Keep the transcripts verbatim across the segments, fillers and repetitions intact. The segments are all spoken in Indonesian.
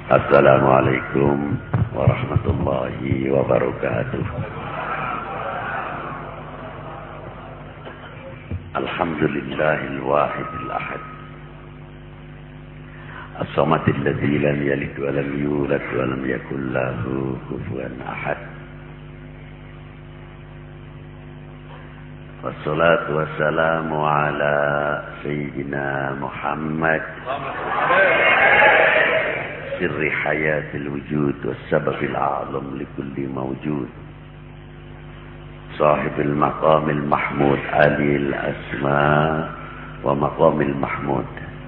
Assalamualaikum warahmatullahi wabarakatuh. Alhamdulillahil wahidil ahad, as-samadil ladzi lam yalid wa lam yulad wa lam yakul lahu kufuwan ahad. Wassalatu wassalamu ala sayyidina Muhammad sirri hayatil wujud wassababil a'lam likulli mawjud, sahibil maqamil mahmud alil asma wa maqamil mahmud,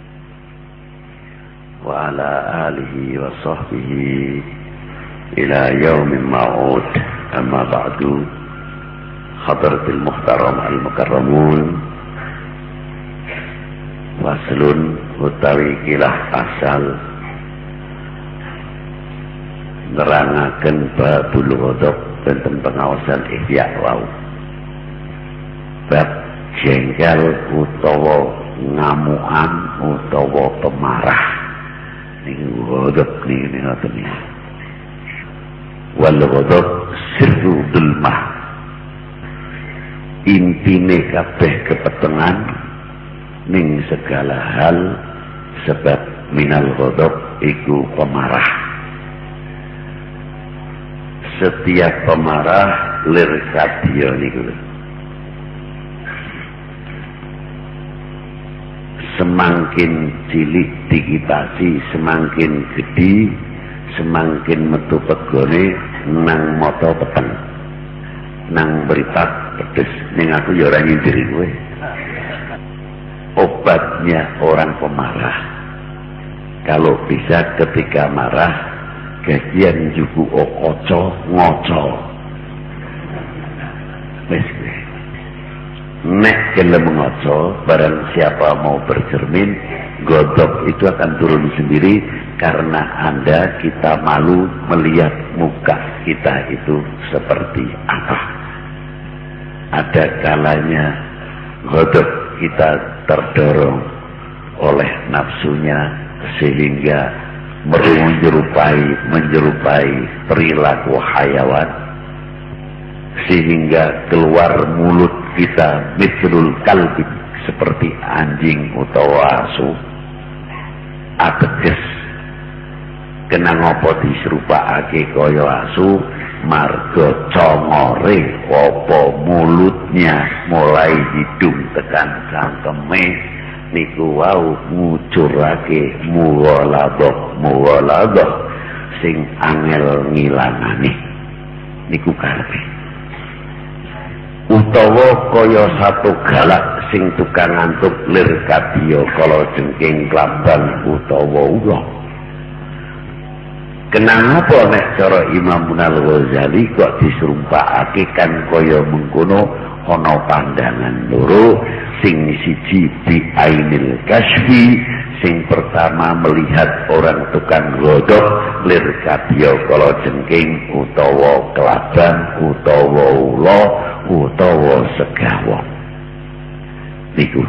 wa ala alihi wa sahbihi ila yaumin ma'ud. Amma ba'du. Hadratil muhtaram al-mukarramun, waslun utawi kilah asal nerangaken babul ghadab tentang pengawasan ihya wau. Bab jengkel utawa ngamukan utawa pemarah niku ghadab niki ngoten iki. Wal ghadab sirru dulmah, intine kabeh kepetengan ning segala hal, sebab minal ghadab iku pemarah. Setiap pemarah lir kadya niku. Semakin cilik dikitasi, semakin gede, semakin metu pegone nang mata peteng, nang berita pedes. Ning aku ya ora nyindir kowe. Obatnya orang pemarah, kalau bisa ketika marah kajian juku okoco ngoco. Wes nek gelem ngoco, barang siapa mau bercermin, godok itu akan turun sendiri karena Anda kita malu melihat muka kita itu seperti apa. Ada kalanya godok kita terdorong oleh nafsunya sehingga menyerupai menyerupai perilaku hayawan, sehingga keluar mulut kita mithlul kalbi, seperti anjing utawa asu. Ateges kena ngopo diserupakake kaya asu, marga congore apa mulutnya mulai hidung tekan cangkeme niku wau ngucurake mughaladah mughaladah sing angel ngilangane niku karepe. Utawa kaya satu galak sing tukang ngantuk lir kadya kala jengking klambang utawa ulah. Kenapa nek cara Imam Al-Ghazali kok diserumpakake kan kaya mengkono? Ana pandangan loro, sing siji bi ainil kasfi, sing pertama melihat orang tukang godhog lir kadya kala jengking utawa kelabang utawa ula utawa segawon niku.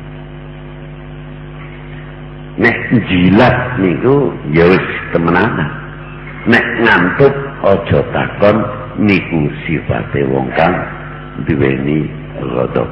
Nek jilat niku ya wis temenanan. Nek ngantuk aja takon, niku sifate wong kang diweni ghadab.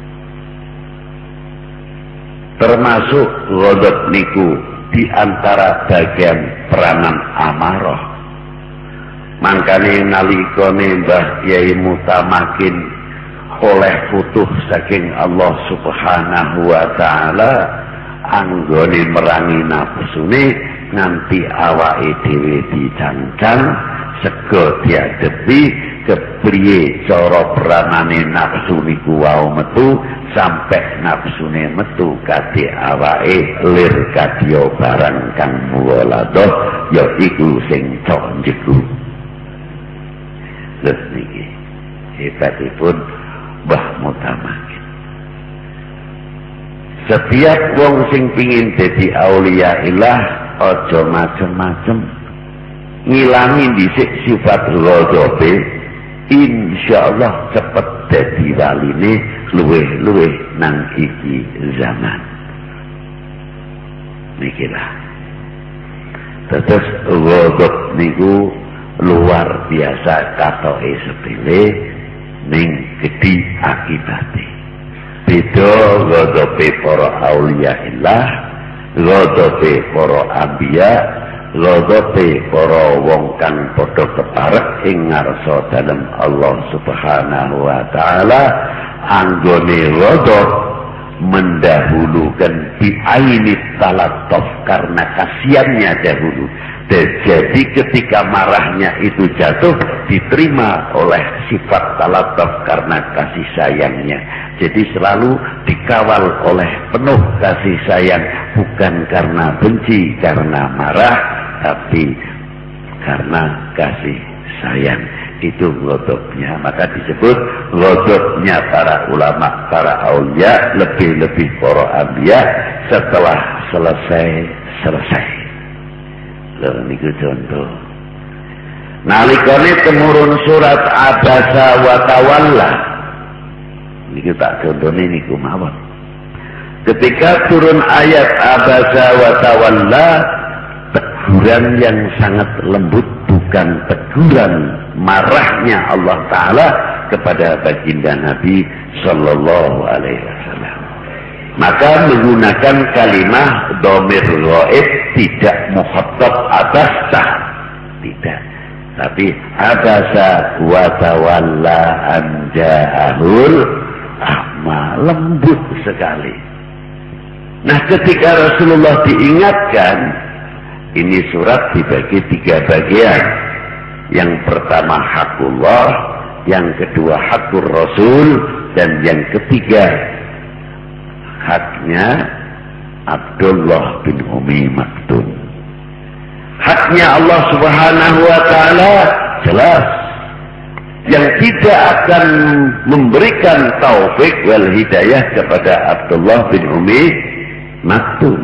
Termasuk ghadab niku di antara bagian peranan amarah. Mangkane nalikane Mbah Kyai Mutamakin oleh futuh saking Allah Subhanahu wa taala anggone merangi nafsune nganti awake dhewe dicancang, sego diadepi, kepriye cara peranane nafsu niku wau metu sampai nafsune metu kadhe awake lir kadya barang kang mughaladah ya iku sing cok njeku. Lha niki hebatipun Mbah Mutamakin. Setiap wong sing pingin dadi aulia ilah aja macem-macem, ngilangi dhisik sifat ghadabe, insyaallah cepet dadi waline luweh-luweh nang iki zaman. Nikilah Terus ghadab niku luar biasa katoke sepele ning gedhi akibate. Beda ghadabe para auliya illah, ghadabe para anbiya, ghadabe para wong kang padha keparek ing ngarsa dalem Allah Subhanahu wa taala. Anggone ghadab mendahulukan bi'aini talatuf karena kasihannya dahulu. Dan jadi ketika marahnya itu jatuh diterima oleh sifat talatuf karena kasih sayangnya. Jadi selalu dikawal oleh penuh kasih sayang, bukan karena benci, karena marah, tapi karena kasih sayang. Itu ghadabnya. Maka disebut ghadabnya para ulama, para aulia, lebih-lebih para anbiya setelah selesai-selesai. Lho niku contoh. Nalikane temurun surat Abasa wa Tawalla. Niku tak contone niku mawon. Ketika turun ayat Abasa wa Tawalla, teguran yang sangat lembut, bukan teguran marahnya Allah Ta'ala kepada baginda Nabi Sallallahu Alaihi Wasallam. Maka menggunakan kalimah dhamir ghaib, tidak mukhatab atas tah, tidak, tapi abasa wa tawalla an ja'ahul a'ma, lembut sekali. Nah, ketika Rasulullah diingatkan, ini surat dibagi tiga bagian. Yang pertama hakullah, yang kedua hakur Rasul, dan yang ketiga haknya Abdullah bin Umi Maktum. Haknya Allah Subhanahu wa taala jelas, yang tidak akan memberikan taufik wal hidayah kepada Abdullah bin Umi Maktum.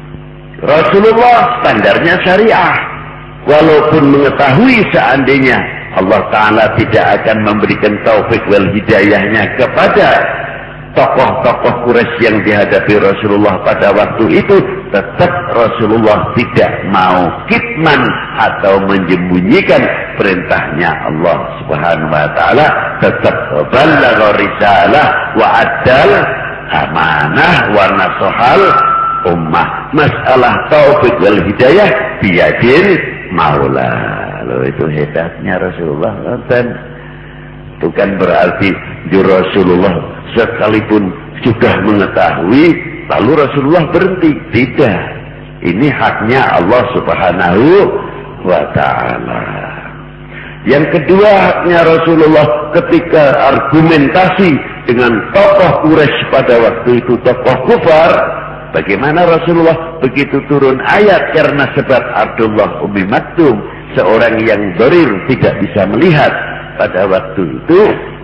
Rasulullah standarnya syariah. Walaupun mengetahui seandainya Allah Ta'ala tidak akan memberikan taufik wal hidayahnya kepada tokoh-tokoh Quraisy yang dihadapi Rasulullah pada waktu itu, tetap Rasulullah tidak mau kitman atau menyembunyikan perintahnya Allah Subhanahu wa taala, tetap balagha risalah wa addal amanah wa nasahal ummah. Masalah taufik wal hidayah biyadil maula. Loh, itu hebatnya Rasulullah. Dan bukan berarti di Rasulullah sekalipun sudah mengetahui lalu Rasulullah berhenti. Tidak. Ini haknya Allah Subhanahu wa taala. Yang kedua haknya Rasulullah ketika argumentasi dengan tokoh Quraisy pada waktu itu, tokoh kufar. Bagaimana Rasulullah begitu turun ayat karena sebab Abdullah Umi Maktum, seorang yang dorir, tidak bisa melihat pada waktu itu,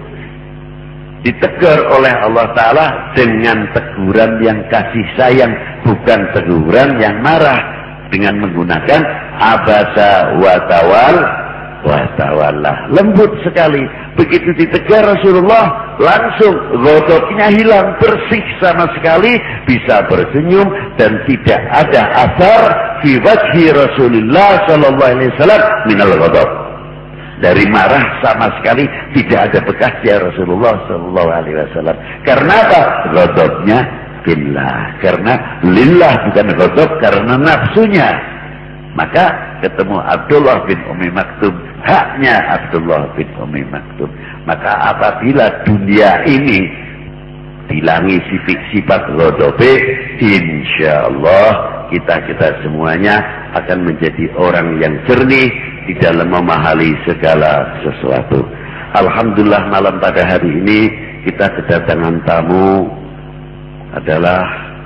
ditegur oleh Allah Ta'ala dengan teguran yang kasih sayang, bukan teguran yang marah, dengan menggunakan abasa wa tawal wa tawallah. Lembut sekali. Begitu ditegur Rasulullah, langsung ghadabnya hilang, bersih sama sekali, bisa bersenyum, dan tidak ada asar fi wajhi Rasulullah sallallahu alaihi wasallam minal ghadab. Dari marah sama sekali tidak ada bekasnya Rasulullah sallallahu alaihi wasallam. Karena apa? Ghadabnya billah. Karena lillah, bukan ghadab karena nafsunya. Maka ketemu Abdullah bin Umi Maktum, haknya Abdullah bin Umi Maktum. Maka apabila dunia ini dilangi sifat ghadabe, insyaallah kita-kita semuanya akan menjadi orang yang jernih di dalam memahami segala sesuatu. Alhamdulillah, malam pada hari ini kita kedatangan tamu adalah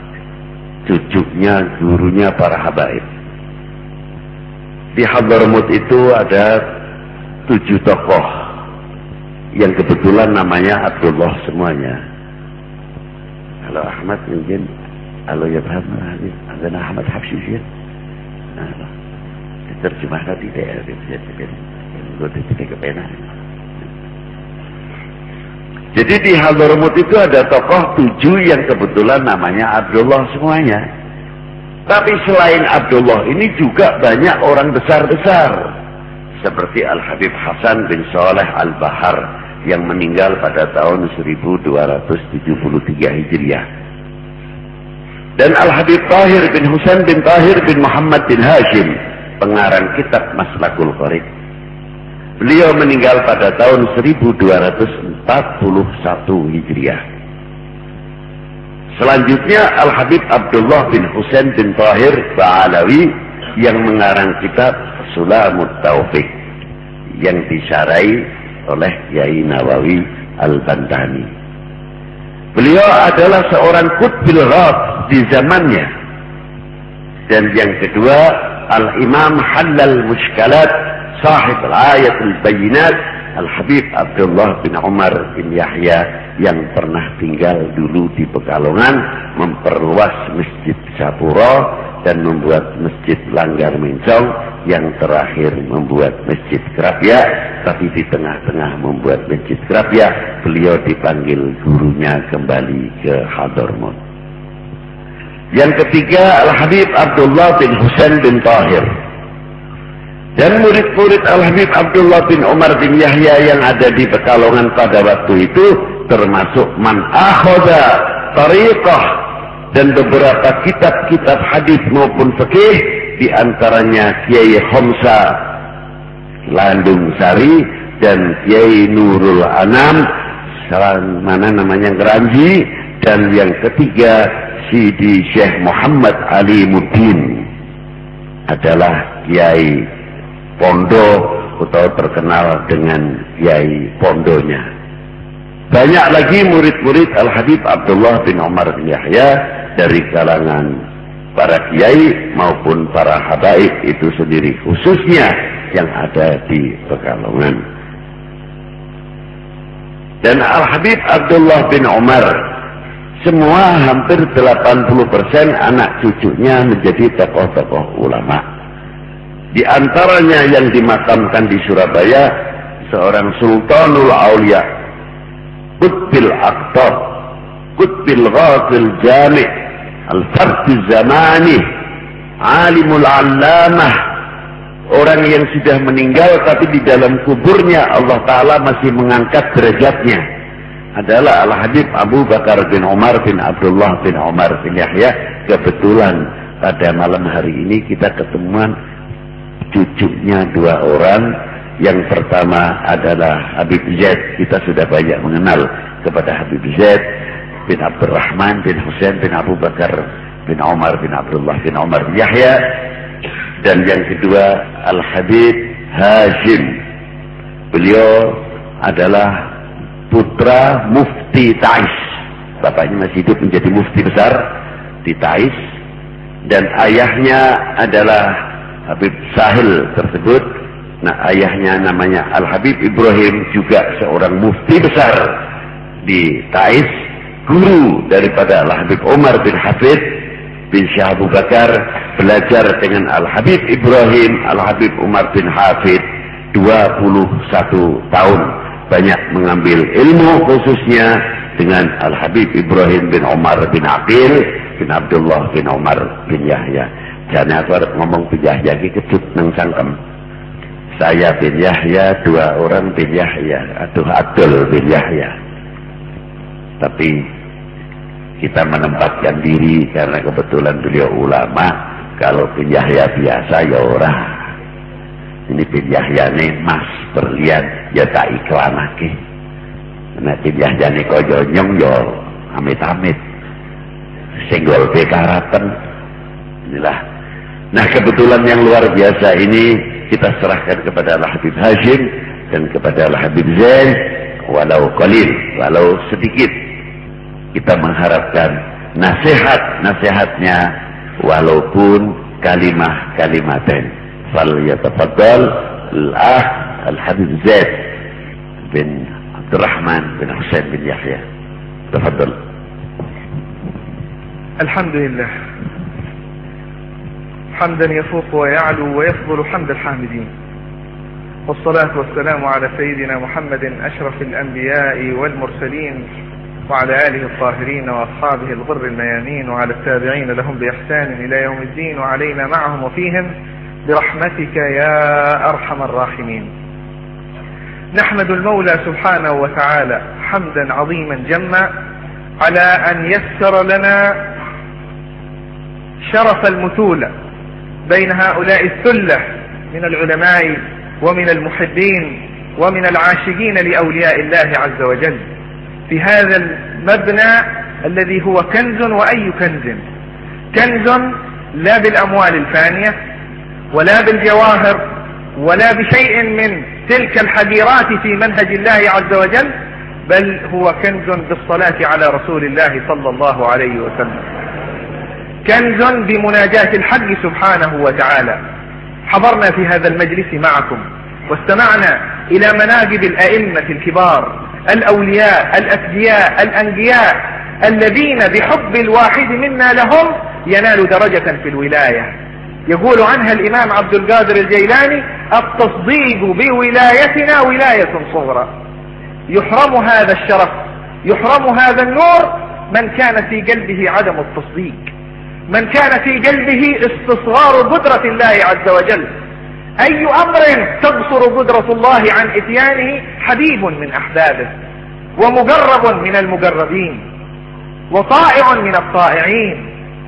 cucunya gurunya para habaib. Di Hadramut itu ada tujuh tokoh yang kebetulan namanya Abdullah semuanya. Halo Ahmad mungkin, halo ya Pak Ahmad, Ahmad Habsyi ya. Nah, diterjemahkan di daerah bisa jadi kepenak. Jadi di Hadramut itu ada tokoh tujuh yang kebetulan namanya Abdullah semuanya. Tapi selain Abdullah ini juga banyak orang besar-besar seperti Al-Habib Hasan bin Saleh Al-Bahar yang meninggal pada tahun seribu dua ratus tujuh puluh tiga Hijriah. Dan Al-Habib Tahir bin Husain bin Tahir bin Muhammad bin Hashim, pengarang kitab Maslakul Qorib. Beliau meninggal pada tahun seribu dua ratus empat puluh satu Hijriah. Selanjutnya Al-Habib Abdullah bin Husain bin Tahir Ba'alawi yang mengarang kitab Sulamut Taufiq yang disyarahi oleh Yai Nawawi Al-Bandani. Beliau adalah seorang qutbil ghab di zamannya. Dan yang kedua Al-Imam Halal Mushkalat sahib Al-Ayatul Bayinat Al-Habib Abdullah bin Umar bin Yahya yang pernah tinggal dulu di Pekalongan, memperluas Masjid Sapuro dan membuat Masjid Langgar Mencong, yang terakhir membuat Masjid Krapia, tapi di tengah-tengah membuat Masjid Krapia beliau dipanggil gurunya kembali ke Hadramaut. Yang ketiga Al-Habib Abdullah bin Husain bin Tahir. Dan murid-murid Al-Habib Abdullah bin Umar bin Yahya yang ada di Pekalongan pada waktu itu termasuk man akhoda tariqah dan beberapa kitab-kitab hadis maupun fikih, di antaranya Kiai Khamsa Landung Sari dan Kiai Nurul Anam mana namanya Geranji, dan yang ketiga Sidi Syekh Muhammad Ali Muddin adalah Kiai Pondo atau terkenal dengan Kiai Pondonya. Banyak lagi murid-murid Al-Habib Abdullah bin Umar bin Yahya dari kalangan para kiai maupun para habaib itu sendiri, khususnya yang ada di Pekalongan. Dan Al-Habib Abdullah bin Umar, semua hampir delapan puluh persen anak cucunya menjadi tokoh-tokoh ulama. Di antaranya yang dimakamkan di Surabaya seorang Sultanul Aulia, Qutbil Aqtab, Qutbil Ghafil Jami' Al-Fardi Zamani, Alimul Allamah, orang yang sudah meninggal tapi di dalam kuburnya Allah Ta'ala masih mengangkat derajatnya, adalah Al-Habib Abu Bakar bin Umar bin Abdullah bin Umar bin Yahya. Kebetulan pada malam hari ini kita ketemuan cucunya dua orang. Yang pertama adalah Habib Zaid, kita sudah banyak mengenal kepada Habib Zaid bin Abdurrahman bin Husain bin Abu Bakar bin Umar bin Abdullah bin Umar bin Yahya. Dan yang kedua Al-Habib Hashim, beliau adalah putra Mufti Taiz, bapaknya masih hidup menjadi mufti besar di Taiz, dan ayahnya adalah Habib Sahil tersebut. Nah, ayahnya namanya Al-Habib Ibrahim, juga seorang mufti besar di Taiz, guru daripada Al-Habib Umar bin Hafid bin Syekh Abu Bakar, belajar dengan Al-Habib Ibrahim, Al-Habib Umar bin Hafid dua puluh satu tahun, banyak mengambil ilmu khususnya dengan Al-Habib Ibrahim bin Umar bin Aqil bin Abdullah bin Umar bin Yahya. Jangan aku harus ngomong bin Yahya ini kecut nang sangkem. Saya bin Yahya, dua orang bin Yahya, aduh Abdul bin Yahya. Tapi kita menempatkan diri karena kebetulan beliau ulama. Kalau bin Yahya biasa ya orang. Ini bin Yahya nih mas berlian ya tak iklan lagi. Nah bin Yahya nih koyo nyong yo amit-amit. Senggol bekaraten. Inilah. Nah kebetulan yang luar biasa ini kita serahkan kepada Al-Habib Hashim dan kepada Al-Habib Zain, walau qalil, walau sedikit. Kita mengharapkan nasihat-nasihatnya walaupun kalimah-kalimaten. Fal yatafaddal al-akh Al-Habib Zaid bin Abdurrahman bin Husain bin Yahya. Tafaddal. Alhamdulillah. حمدا يفوق ويعلو ويفضل حمد الحامدين، والصلاة والسلام على سيدنا محمد أشرف الأنبياء والمرسلين وعلى آله الطاهرين وأصحابه الغر الميامين وعلى التابعين لهم بإحسان إلى يوم الدين وعلينا معهم وفيهم برحمتك يا أرحم الراحمين. نحمد المولى سبحانه وتعالى حمدا عظيما جما على أن يسر لنا شرف المثولة بين هؤلاء الثلة من العلماء ومن المحبين ومن العاشقين لأولياء الله عز وجل في هذا المبنى الذي هو كنز، وأي كنز؟ كنز لا بالأموال الفانية ولا بالجواهر ولا بشيء من تلك الحديرات في منهج الله عز وجل، بل هو كنز بالصلاة على رسول الله صلى الله عليه وسلم، كنز بمناجاة الحق سبحانه وتعالى. حضرنا في هذا المجلس معكم واستمعنا إلى مناقب الأئمة الكبار الأولياء الأثرياء الأنبياء الذين بحب الواحد منا لهم ينال درجة في الولاية. يقول عنها الإمام عبد القادر الجيلاني: التصديق بولايتنا ولاية صغرى. يحرم هذا الشرف، يحرم هذا النور من كان في قلبه عدم التصديق، من كان في قلبه استصغار قدرة الله عز وجل. أي أمر تقصر قدرة الله عن إتيانه حبيب من أحبابه، ومقرب من المقربين، وطائع من الطائعين،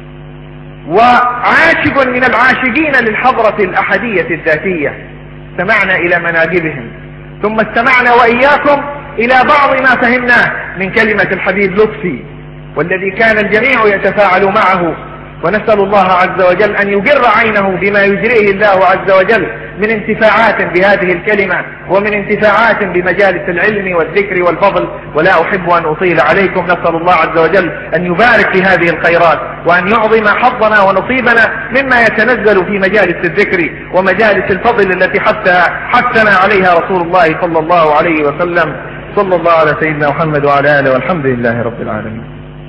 وعاشق من العاشقين للحضرة الأحدية الذاتية. استمعنا إلى مناقبهم، ثم استمعنا وإياكم إلى بعض ما فهمناه من كلمة الحبيب لطفي، والذي كان الجميع يتفاعل معه. ونسأل الله عز وجل أن يقر عينه بما يجريه الله عز وجل من انتفاعات بهذه الكلمة ومن انتفاعات بمجالس العلم والذكر والفضل. ولا أحب أن أطيل عليكم. نسأل الله عز وجل أن يبارك في هذه الخيرات، وأن يعظم حظنا ونصيبنا مما يتنزل في مجالس الذكر ومجالس الفضل التي حثها حثنا عليها رسول الله صلى الله عليه وسلم. صلى الله على سيدنا محمد وعلى آله، والحمد لله رب العالمين.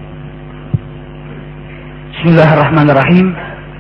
Bismillahirrahmanirrahim.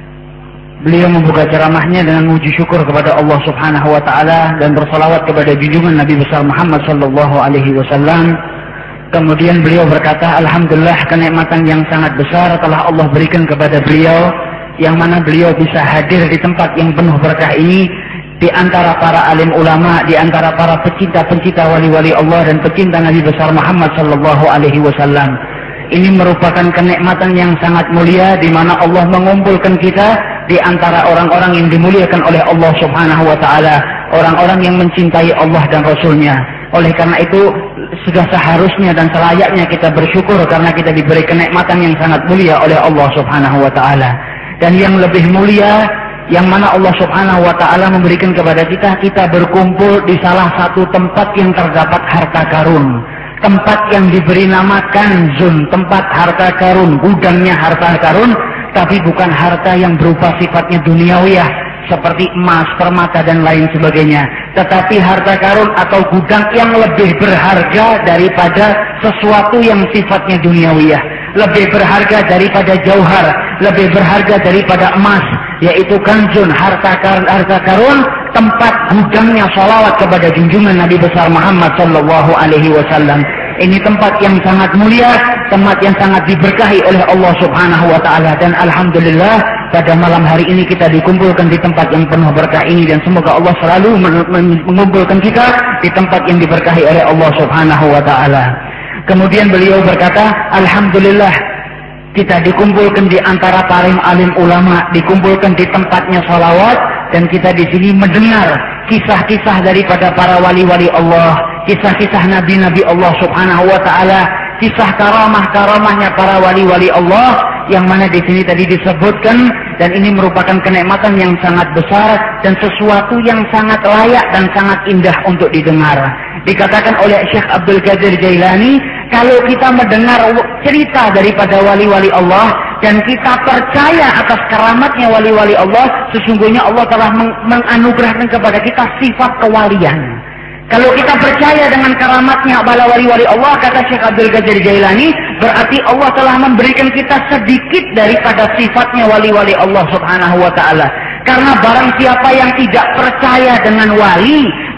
Beliau membuka ceramahnya dengan memuji syukur kepada Allah Subhanahu wa taala dan bersalawat kepada junjungan Nabi besar Muhammad sallallahu alaihi wasallam. Kemudian beliau berkata, alhamdulillah, kenikmatan yang sangat besar telah Allah berikan kepada beliau, yang mana beliau bisa hadir di tempat yang penuh berkah ini, di antara para alim ulama, di antara para pecinta-pecinta wali-wali Allah dan pecinta Nabi besar Muhammad sallallahu alaihi wasallam. Ini merupakan kenikmatan yang sangat mulia, di mana Allah mengumpulkan kita di antara orang-orang yang dimuliakan oleh Allah Subhanahu wa taala, orang-orang yang mencintai Allah dan Rasul-Nya. Oleh karena itu sudah seharusnya dan selayaknya kita bersyukur karena kita diberi kenikmatan yang sangat mulia oleh Allah Subhanahu wa taala. Dan yang lebih mulia, yang mana Allah Subhanahu wa taala memberikan kepada kita, kita berkumpul di salah satu tempat yang terdapat harta karun. Tempat yang diberi nama kanzun, tempat harta karun, gudangnya harta karun, tapi bukan harta yang berupa sifatnya duniawiyah seperti emas, permata dan lain sebagainya, tetapi harta karun atau gudang yang lebih berharga daripada sesuatu yang sifatnya duniawiyah, lebih berharga daripada jauhar, lebih berharga daripada emas, yaitu kanzun, harta karun, harta karun, tempat gudangnya salawat kepada junjungan Nabi besar Muhammad sallallahu alaihi wasallam. Ini tempat yang sangat mulia, tempat yang sangat diberkahi oleh Allah Subhanahu wa taala, dan alhamdulillah pada malam hari ini kita dikumpulkan di tempat yang penuh berkah ini, dan semoga Allah selalu mengumpulkan kita di tempat yang diberkahi oleh Allah Subhanahu wa taala. Kemudian beliau berkata, alhamdulillah kita dikumpulkan di antara para alim ulama, dikumpulkan di tempatnya salawat, dan kita di sini mendengar kisah-kisah daripada para wali-wali Allah, kisah-kisah nabi-nabi Allah Subhanahu wa taala, kisah karamah-karamahnya para wali-wali Allah, yang mana di sini tadi disebutkan, dan ini merupakan kenikmatan yang sangat besar dan sesuatu yang sangat layak dan sangat indah untuk didengar. Dikatakan oleh Syekh Abdul Qadir Jailani, kalau kita mendengar cerita daripada wali-wali Allah dan kita percaya atas keramatnya wali-wali Allah, sesungguhnya Allah telah meng menganugerahkan kepada kita sifat kewalian. Kalau kita percaya dengan keramatnya para wali-wali Allah, kata Syekh Abdul Qadir Jailani, berarti Allah telah memberikan kita sedikit daripada sifatnya wali-wali Allah Subhanahu wa taala. Karena barang siapa yang tidak percaya dengan wali,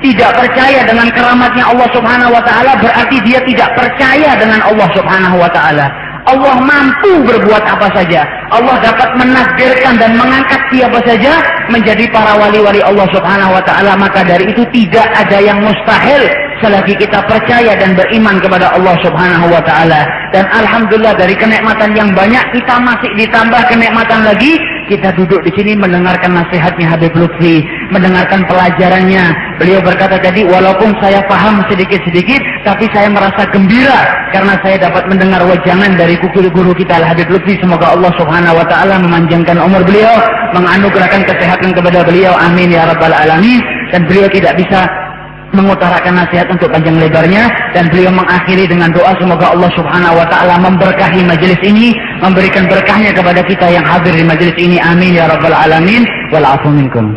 tidak percaya dengan keramatnya Allah Subhanahu wa taala, berarti dia tidak percaya dengan Allah Subhanahu wa taala. Allah mampu berbuat apa saja. Allah dapat menakdirkan dan mengangkat siapa saja menjadi para wali-wali Allah Subhanahu wa taala. Maka dari itu tidak ada yang mustahil selagi kita percaya dan beriman kepada Allah Subhanahu wa taala. Dan alhamdulillah dari kenikmatan yang banyak kita masih ditambah kenikmatan lagi. Kita duduk di sini mendengarkan nasihatnya Habib Lutfi, mendengarkan pelajarannya. Beliau berkata tadi, walaupun saya paham sedikit-sedikit, tapi saya merasa gembira karena saya dapat mendengar wajangan dari guru kita Habib Lutfi. Semoga Allah Subhanahu wa taala memanjangkan umur beliau, menganugerahkan kesehatan kepada beliau. Amin ya rabbal alamin. Dan beliau tidak bisa mengutarakan nasihat untuk panjang lebarnya, dan beliau mengakhiri dengan doa semoga Allah Subhanahu wa taala memberkahi majelis ini, memberikan berkahnya kepada kita yang hadir di majelis ini. Amin ya rabbal alamin. Wal afu minkum.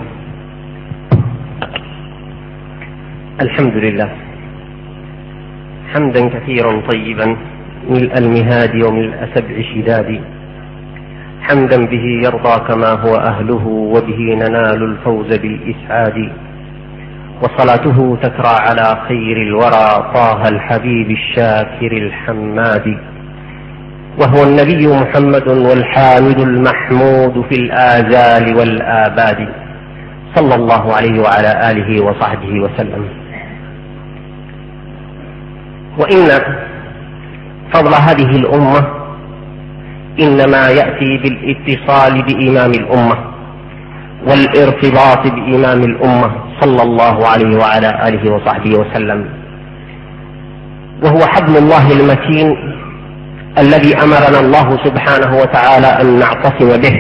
Alhamdulillah hamdan katsiran tayyiban ملء المهاد وملء سبع شداد حمدا به يرضى كما هو أهله وبه ننال الفوز بالإسعاد وصلاته تترى على خير الورى طه الحبيب الشاكر الحماد وهو النبي محمد والحامد المحمود في الآزال والآباد صلى الله عليه وعلى آله وصحبه وسلم. وإن فضل هذه الأمة إنما يأتي بالاتصال بإمام الأمة والارتباط بإمام الأمة صلى الله عليه وعلى آله وصحبه وسلم، وهو حبل الله المتين الذي أمرنا الله سبحانه وتعالى أن نعتصم به.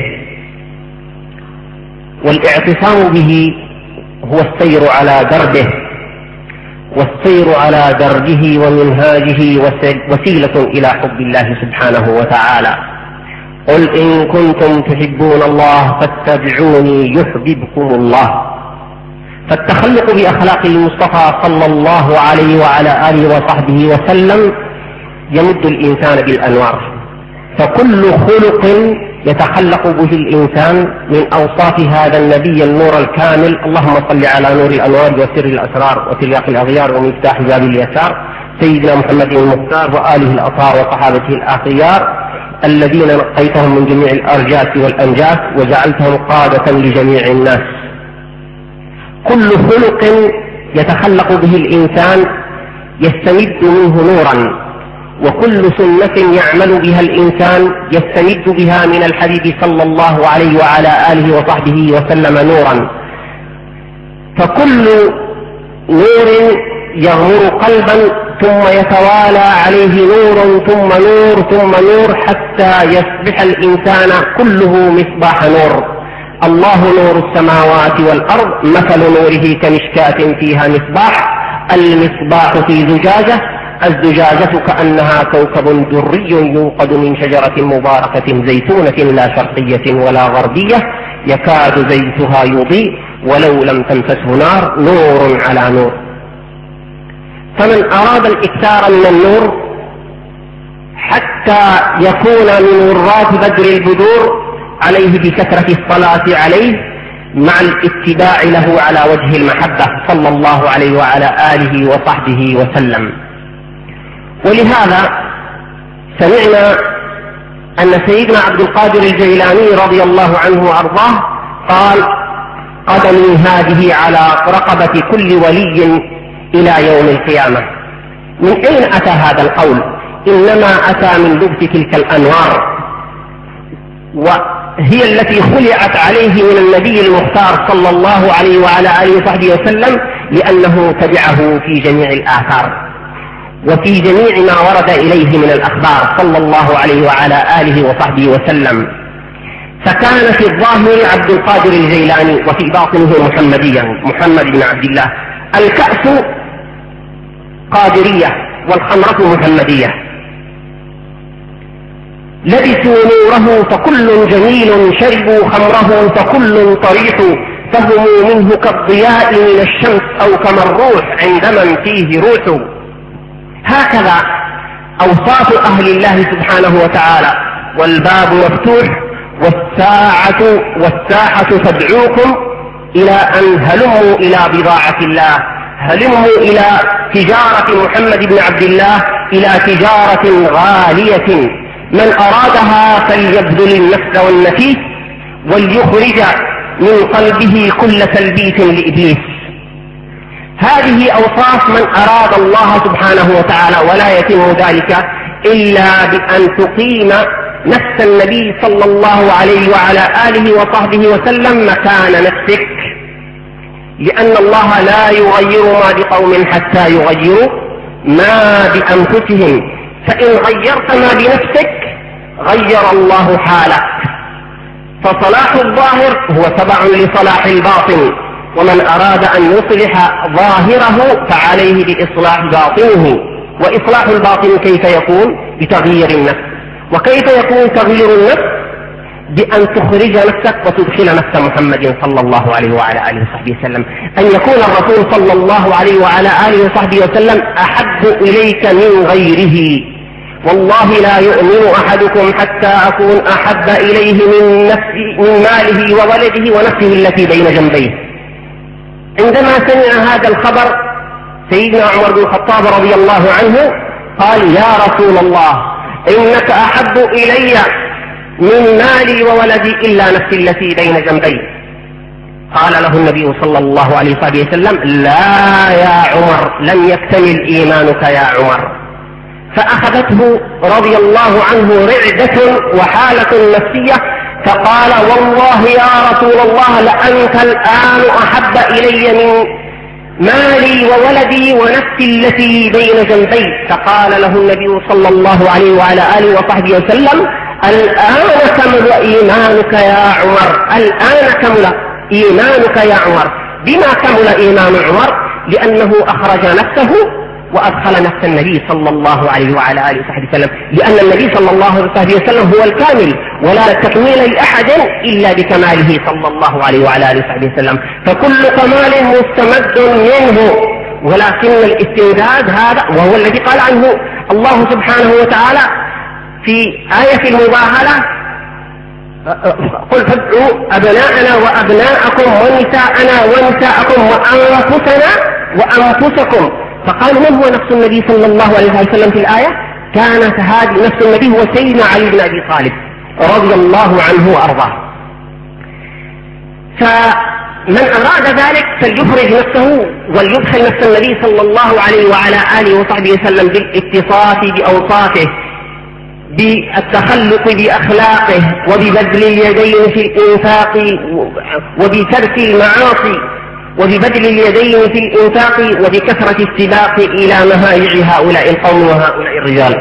والاعتصام به هو السير على دربه، والسير على دربه ومنهاجه وسيلة إلى حب الله سبحانه وتعالى. قل إن كنتم تحبون الله فاتبعوني يحببكم الله. فالتخلق بأخلاق المصطفى صلى الله عليه وعلى آله وصحبه وسلم يمد الإنسان بالأنوار، فكل خلق يتخلق به الإنسان من أوصاف هذا النبي النور الكامل. اللهم صل على نور الأنوار وسر الأسرار وترياق الأغيار ومفتاح باب اليسار سيدنا محمد المختار وآله الأطهار وصحابته الأخيار الذين نقيتهم من جميع الأرجاس والأنجاس وجعلتهم قادة لجميع الناس. كل خلق يتخلق به الإنسان يستمد منه نورا، وكل سنة يعمل بها الإنسان يستمد بها من الحبيب صلى الله عليه وعلى آله وصحبه وسلم نورا. فكل نور يغمر قلبا ثم يتوالى عليه نور ثم نور ثم نور حتى يصبح الإنسان كله مصباح نور. الله نور السماوات والأرض مثل نوره كمشكاة فيها مصباح، المصباح في زجاجة، الزجاجة كأنها كوكب دري يوقد من شجرة مباركة زيتونة لا شرقية ولا غربية يكاد زيتها يضيء ولو لم تمسسه نار، نور على نور. فمن أراد الإكثار من النور حتى يكون من ورات بدر البدور عليه بكثرة الصلاة عليه مع الاتباع له على وجه المحبة صلى الله عليه وعلى آله وصحبه وسلم. ولهذا سمعنا أن سيدنا عبد القادر الجيلاني رضي الله عنه وأرضاه قال: قدمي هذه على رقبة كل ولي إلى يوم القيامة. من أين أتى هذا القول؟ إنما أتى من لبس تلك الأنوار، وهي التي خلعت عليه من النبي المختار صلى الله عليه وعلى آله وصحبه وسلم، لأنه تبعه في جميع الآثار وفي جميع ما ورد إليه من الأخبار صلى الله عليه وعلى آله وصحبه وسلم. فكان في الظاهر عبد القادر الجيلاني وفي باطنه محمديا محمد بن عبد الله. الكأس قادرية والخمرة محمدية. لبسوا نوره فكل جميل، شربوا خمره فكل طريح، فهم منه كالضياء من الشمس أو كما الروح عند من فيه روح. هكذا أوصاف أهل الله سبحانه وتعالى. والباب مفتوح والساعة والساحة تدعوكم إلى أن هلموا إلى بضاعة الله، هلموا إلى تجارة محمد بن عبد الله، إلى تجارة غالية، من أرادها فليبذل النفس والنفيس وليخرج من قلبه كل تلبيس لإبليس. هذه أوصاف من أراد الله سبحانه وتعالى، ولا يتم ذلك إلا بأن تقيم نفس النبي صلى الله عليه وعلى آله وصحبه وسلم مكان نفسك، لأن الله لا يغير ما بقوم حتى يغيروا ما بأنفسهم، فإن غيرت ما بنفسك غير الله حالك. فصلاح الظاهر هو تبع لصلاح الباطن، ومن أراد أن يصلح ظاهره فعليه بإصلاح باطنه. وإصلاح الباطن كيف يكون؟ بتغيير النفس. وكيف يكون تغيير النفس؟ بأن تخرج نفسك وتدخل نفس محمد صلى الله عليه وعلى آله وصحبه وسلم، أن يكون الرسول صلى الله عليه وعلى آله وصحبه وسلم أحب إليك من غيره. والله لا يؤمن أحدكم حتى أكون أحب إليه من نفسه من ماله وولده ونفسه التي بين جنبيه. عندما سمع هذا الخبر سيدنا عمر بن الخطاب رضي الله عنه قال: يا رسول الله، إنك أحب إلي من مالي وولدي إلا نفسي التي بين جنبي. قال له النبي صلى الله عليه وسلم: لا يا عمر، لم يكتمل إيمانك يا عمر. فأخذته رضي الله عنه رعدة وحالة نفسية، فقال: والله يا رسول الله لأنت الآن أحب إلي من مالي وولدي ونفسي التي بين جنبي. فقال له النبي صلى الله عليه وعلى آله وصحبه وسلم: الآن كمل إيمانك يا عمر، الآن كمل إيمانك يا عمر. بما كمل إيمان عمر؟ لأنه أخرج نفسه وأدخل نفس النبي صلى الله عليه وعلى آله وصحبه وسلم، لأن النبي صلى الله عليه وسلم هو الكامل، ولا تكميل لأحد إلا بكماله صلى الله عليه وعلى آله وصحبه وسلم، فكل كمال مستمد منه. ولكن الاستمداد هذا وهو الذي قال عنه الله سبحانه وتعالى في آية المباهلة: قل فادعوا أبناءنا وأبناءكم ونساءنا ونساءكم وأنفسنا وأنفسكم. فقال: من هو نفس النبي صلى الله عليه وسلم في الآية؟ كانت هذه نفس النبي هو سيدنا علي بن أبي طالب رضي الله عنه وأرضاه. فمن أراد ذلك فليخرج نفسه وليدخل نفس النبي صلى الله عليه وعلى آله وصحبه وسلم بالاتصاف بأوصافه، بالتخلق بأخلاقه، وببذل اليدين في الإنفاق وبترك المعاصي، وببذل اليدين في الإنفاق وبكثرة السباق إلى مهايع هؤلاء القوم وهؤلاء الرجال.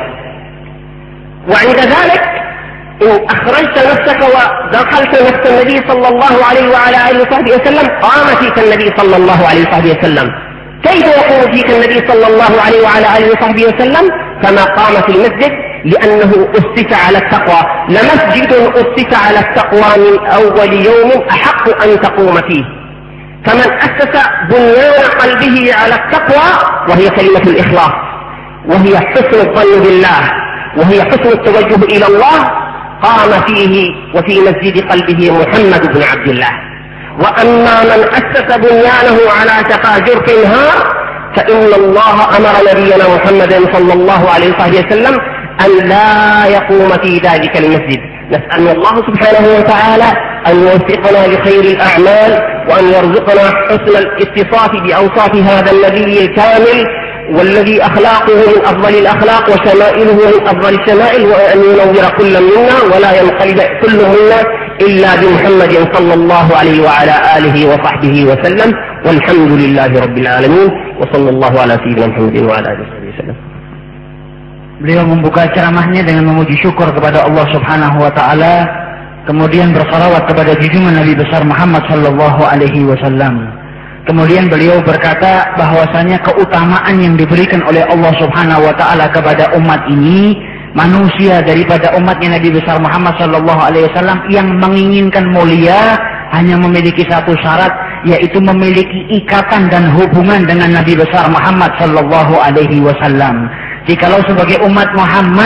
وعند ذلك إن أخرجت نفسك ودخلت نفس النبي صلى الله عليه وعلى آله وصحبه وسلم قام فيك النبي صلى الله عليه وصحبه وسلم. كيف يقوم فيك النبي صلى الله عليه وعلى آله وصحبه وسلم؟ كما قام في المسجد، لأنه أسس على التقوى. لمسجد أسس على التقوى من أول يوم أحق أن تقوم فيه. فمن أسس بنيان قلبه على التقوى، وهي كلمة الإخلاص، وهي حسن الظن بالله، وهي حسن التوجه إلى الله، قام فيه وفي مسجد قلبه محمد بن عبد الله. وأما من أسس بنيانه على شفا جرف هار، فإن الله أمر نبينا محمد صلى الله عليه وسلم أن لا يقوم في ذلك المسجد. نسأل الله سبحانه وتعالى أن يوفقنا لخير الأعمال، وأن يرزقنا حسن الاتصاف بأوصاف هذا النبي الكامل، والذي أخلاقه من أفضل الأخلاق وشمائله من أفضل الشمائل، وأن ينور كل منا ولا ينقلب كل منا إلا بمحمد صلى الله عليه وعلى آله وصحبه وسلم. والحمد لله رب العالمين، وصلى الله على سيدنا محمد وعلى آله وصحبه وسلم. Beliau membuka ceramahnya dengan memuji syukur kepada Allah Subhanahu wa taala, kemudian bersalawat kepada junjungan Nabi besar Muhammad sallallahu alaihi wasallam. Kemudian beliau berkata bahwasanya keutamaan yang diberikan oleh Allah Subhanahu wa taala kepada umat ini, manusia daripada umatnya Nabi besar Muhammad sallallahu alaihi wasallam yang menginginkan mulia, hanya memiliki satu syarat, yaitu memiliki ikatan dan hubungan dengan Nabi besar Muhammad sallallahu alaihi wasallam. Jikalau sebagai umat Muhammad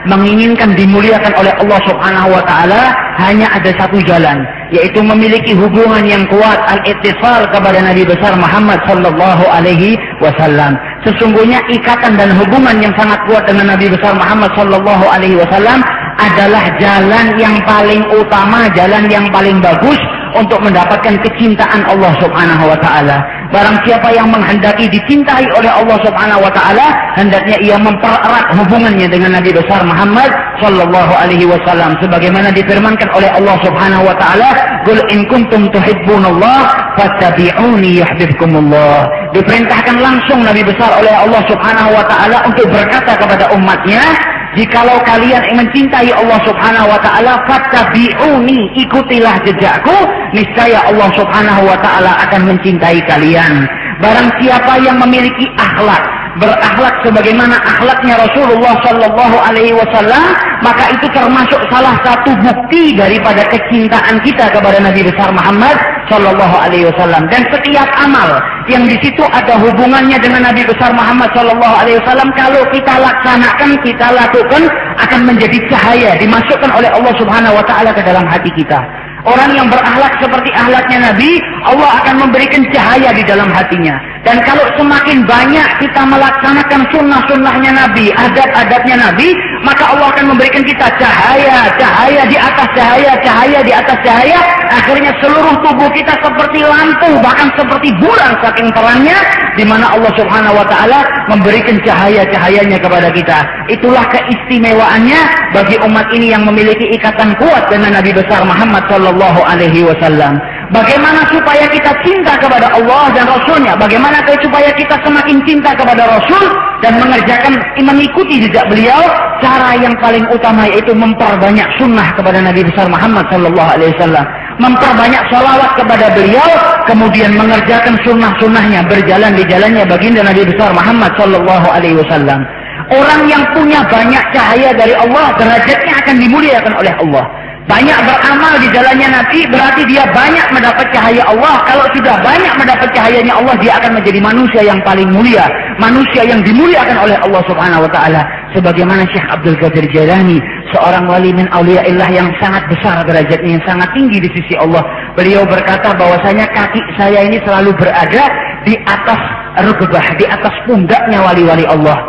menginginkan dimuliakan oleh Allah Subhanahu wa taala, hanya ada satu jalan, yaitu memiliki hubungan yang kuat, al-ittisal kepada Nabi besar Muhammad sallallahu alaihi wasallam. Sesungguhnya ikatan dan hubungan yang sangat kuat dengan Nabi besar Muhammad sallallahu alaihi wasallam adalah jalan yang paling utama, jalan yang paling bagus untuk mendapatkan kecintaan Allah Subhanahu wa taala. Barang siapa yang menghendaki dicintai oleh Allah Subhanahu wa taala, hendaknya ia mempererat hubungannya dengan Nabi besar Muhammad sallallahu alaihi wasallam, sebagaimana difirmankan oleh Allah Subhanahu wa taala, "Qul in kuntum tuhibbunallah fattabi'uni yuhibbukumullah." Diperintahkan langsung Nabi besar oleh Allah Subhanahu wa taala untuk berkata kepada umatnya, jikalau kalian mencintai Allah Subhanahu wa taala, fattabi'uni, ikutilah jejakku, niscaya Allah Subhanahu wa taala akan mencintai kalian. Barang siapa yang memiliki akhlak, berakhlak sebagaimana akhlaknya Rasulullah sallallahu alaihi wasallam, maka itu termasuk salah satu bukti daripada kecintaan kita kepada Nabi besar Muhammad sallallahu alaihi wasallam. Dan setiap amal yang di situ ada hubungannya dengan Nabi besar Muhammad sallallahu alaihi wasallam, kalau kita laksanakan, kita lakukan, akan menjadi cahaya dimasukkan oleh Allah Subhanahu wa taala ke dalam hati kita. Orang yang berakhlak seperti akhlaknya Nabi, Allah akan memberikan cahaya di dalam hatinya. Dan kalau semakin banyak kita melaksanakan sunnah-sunnahnya Nabi, adab-adabnya Nabi, maka Allah akan memberikan kita cahaya, cahaya di atas cahaya, cahaya di atas cahaya. Akhirnya seluruh tubuh kita seperti lampu, bahkan seperti bulan saking terangnya, di mana Allah Subhanahu wa taala memberikan cahaya-cahayanya kepada kita. Itulah keistimewaannya bagi umat ini yang memiliki ikatan kuat dengan Nabi besar Muhammad sallallahu alaihi wasallam. Bagaimana supaya kita cinta kepada Allah dan Rasulnya? Bagaimana supaya kita semakin cinta kepada Rasul dan mengerjakan, mengikuti jejak beliau? Cara yang paling utama yaitu memperbanyak sunnah kepada Nabi besar Muhammad sallallahu alaihi wasallam, memperbanyak salawat kepada beliau, kemudian mengerjakan sunnah-sunnahnya, berjalan di jalannya baginda Nabi besar Muhammad sallallahu alaihi wasallam. Orang yang punya banyak cahaya dari Allah, derajatnya akan dimuliakan oleh Allah. Banyak beramal di jalannya Nabi, berarti dia banyak mendapat cahaya Allah. Kalau sudah banyak mendapat cahayanya Allah, dia akan menjadi manusia yang paling mulia, manusia yang dimuliakan oleh Allah Subhanahu wa taala. Sebagaimana Syekh Abdul Qadir Jailani, seorang wali min auliyaillah yang sangat besar derajatnya, yang sangat tinggi di sisi Allah. Beliau berkata bahwasanya kaki saya ini selalu berada di atas rukbah, di atas pundaknya wali-wali Allah.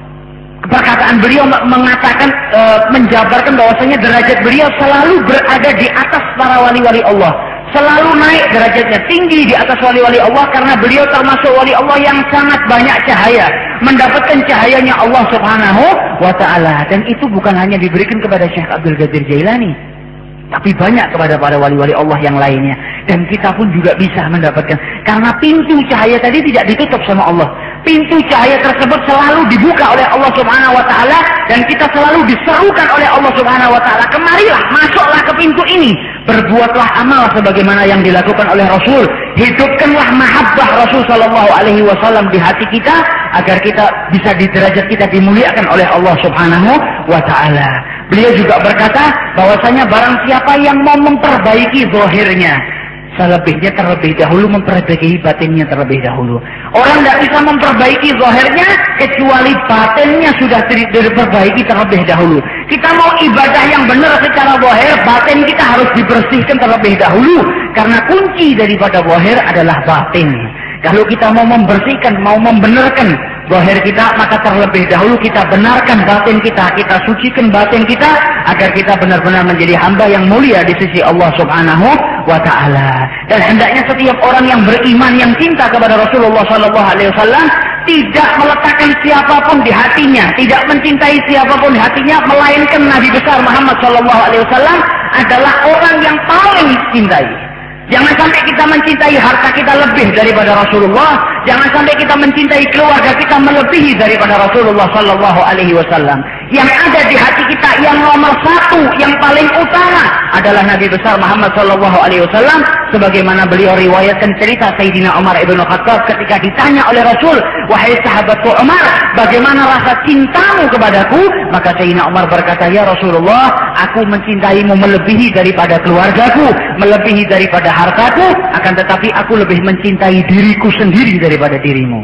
Perkataan beliau mengatakan, e, menjabarkan bahwasanya derajat beliau selalu berada di atas para wali-wali Allah. Selalu naik derajatnya, tinggi di atas wali-wali Allah, karena beliau termasuk wali Allah yang sangat banyak cahaya, mendapatkan cahayanya Allah Subhanahu wa ta'ala. Dan itu bukan hanya diberikan kepada Syekh Abdul Qadir Jailani, tapi banyak kepada para wali-wali Allah yang lainnya. Dan kita pun juga bisa mendapatkan, karena pintu cahaya tadi tidak ditutup sama Allah. Pintu cahaya tersebut selalu dibuka oleh Allah Subhanahu wa taala, dan kita selalu diserukan oleh Allah Subhanahu wa taala, kemarilah, masuklah ke pintu ini, berbuatlah amal sebagaimana yang dilakukan oleh Rasul, hidupkanlah mahabbah Rasul sallallahu alaihi wasallam di hati kita, agar kita bisa di derajat kita dimuliakan oleh Allah Subhanahu wa taala. Beliau juga berkata bahwasanya barang siapa yang mau memperbaiki zahirnya, selebihnya terlebih dahulu memperbaiki batinnya terlebih dahulu. Orang tidak bisa memperbaiki zahirnya kecuali batinnya sudah diperbaiki terlebih dahulu. Kita mau ibadah yang benar secara zahir, batin kita harus dibersihkan terlebih dahulu, karena kunci daripada zahir adalah batin. Kalau kita mau membersihkan, mau membenarkan zahir kita, maka terlebih dahulu kita benarkan batin kita, kita sucikan batin kita, agar kita benar-benar menjadi hamba yang mulia di sisi Allah Subhanahu wa ta'ala. Dan hendaknya setiap orang yang beriman, yang cinta kepada Rasulullah sallallahu alaihi wasallam, tidak meletakkan siapapun di hatinya, tidak mencintai siapapun di hatinya, melainkan Nabi besar Muhammad sallallahu alaihi wasallam adalah orang yang paling dicintai. Jangan sampai kita mencintai harta kita lebih daripada Rasulullah. Jangan sampai kita mencintai keluarga kita melebihi daripada Rasulullah sallallahu alaihi wasallam. Yang ada di hati kita yang nomor satu, yang paling utama adalah Nabi besar Muhammad sallallahu alaihi wasallam. Sebagaimana beliau riwayatkan cerita Sayyidina Umar ibn Khattab ketika ditanya oleh Rasul, "Wahai sahabatku Umar, bagaimana rasa cintamu kepadaku?" Maka Sayyidina Umar berkata, "Ya Rasulullah, aku mencintaimu melebihi daripada keluargaku, melebihi daripada hartaku, akan tetapi aku lebih mencintai diriku sendiri daripada dirimu."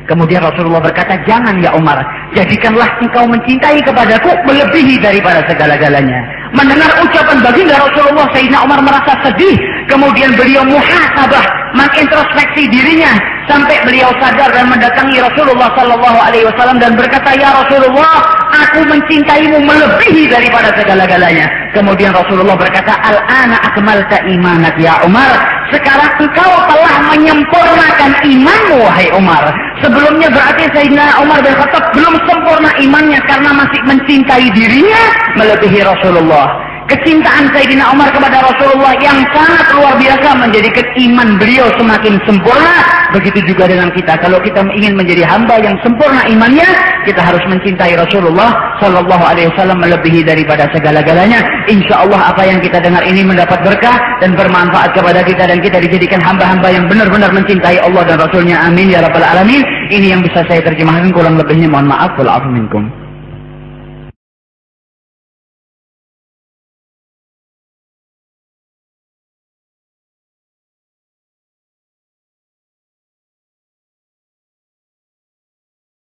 Kemudian Rasulullah berkata, jangan ya Umar, jadikanlah engkau mencintai kepadaku melebihi daripada segala-galanya. Mendengar ucapan baginda Rasulullah, Sayyidina Umar merasa sedih. Kemudian beliau muhasabah, mengintrospeksi dirinya, sampai beliau sadar dan mendatangi Rasulullah Sallallahu Alaihi Wasallam dan berkata, ya Rasulullah, aku mencintaimu melebihi daripada segala-galanya. Kemudian Rasulullah berkata, al-ana akmalta imanak ya Umar. Sekarang engkau telah menyempurnakan imanmu, wahai Umar. Sebelumnya berarti Sayyidina Umar bin Khattab belum sempurna imannya karena masih mencintai dirinya melebihi Rasulullah. Kecintaan Sayyidina Umar kepada Rasulullah yang sangat luar biasa menjadikan iman beliau semakin sempurna. Begitu juga dengan kita. Kalau kita ingin menjadi hamba yang sempurna imannya, kita harus mencintai Rasulullah Sallallahu Alaihi Wasallam melebihi daripada segala-galanya. Insya Allah apa yang kita dengar ini mendapat berkah dan bermanfaat kepada kita, dan kita dijadikan hamba-hamba yang benar-benar mencintai Allah dan Rasulnya. Amin ya rabbal alamin. Ini yang bisa saya terjemahkan, kurang lebihnya mohon maaf. Wal afu minkum.